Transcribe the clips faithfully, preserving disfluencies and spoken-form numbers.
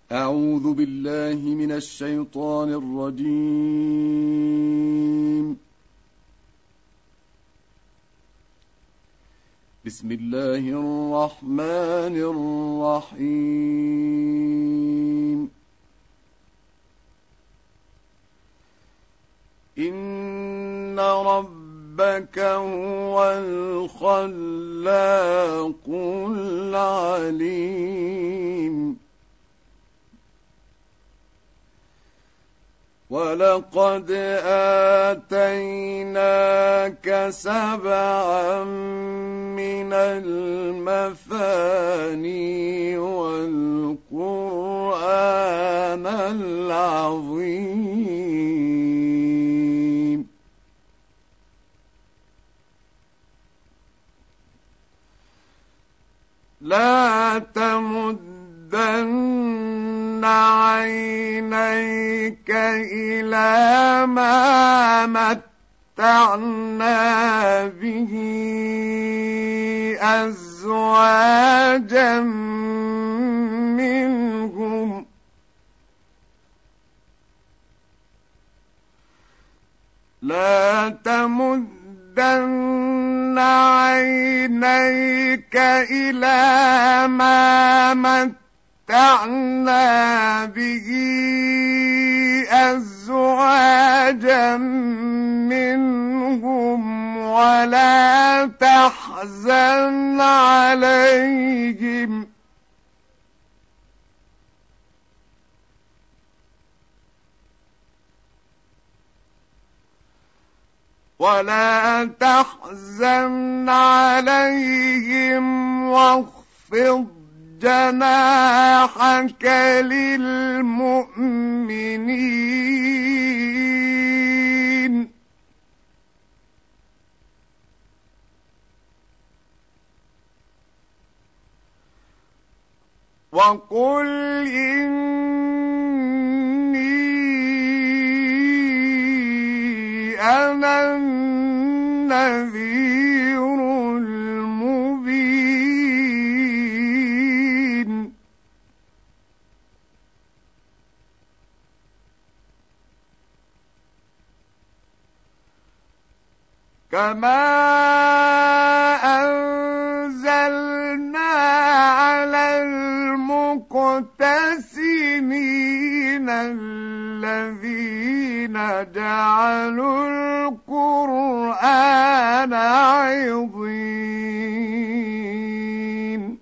أعوذ بالله من الشيطان الرجيم. بسم الله الرحمن الرحيم. إن ربك هو الخلاق العليم. ولقد آتيناك سبعا من المثاني والقرآن العظيم. لا تمدن عينيك إلى ما متعنا به أزواجا منهم لا تمدن عينيك إلى ما متعنا به أزواجا منهم ولا تحزن عليهم ولا تحزن عليهم واخفض جناحك للمؤمنين وقل إني أنا النذير المبين. كما أنزلنا على المقتسمين الذين جعلوا القرآن عضين.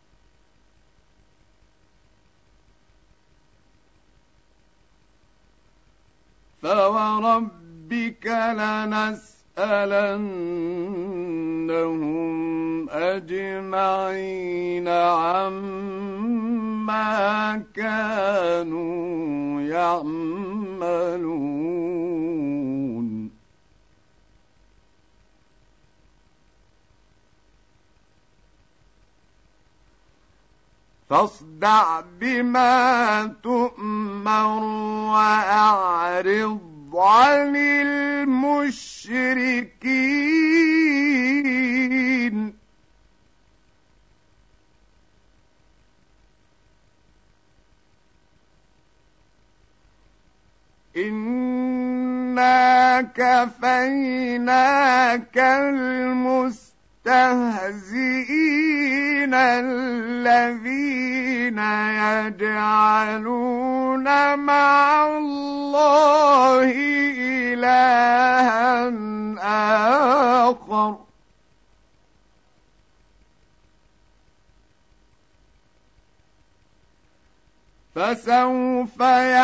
فوربك لنسألنهم أجمعين عما كانوا يعملون. فاصدع بما تؤمر وأعرض عن المشركين. إنا كفيناك المستهزئين الذين يجعلون مع الله إلها آخر فسوف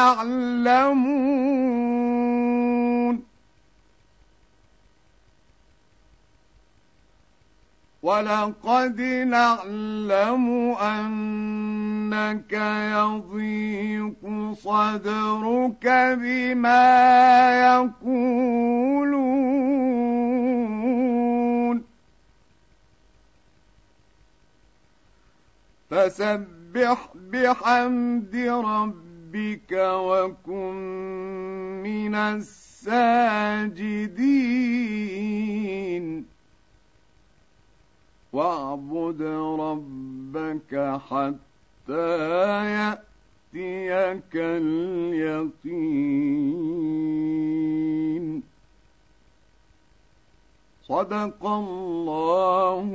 يعلمون. ولقد نعلم أنك يضيق صدرك بما يقولون فسبح بحمد ربك وكن من الساجدين. واعبد ربك حتى يأتيك لك اليقين. صدق الله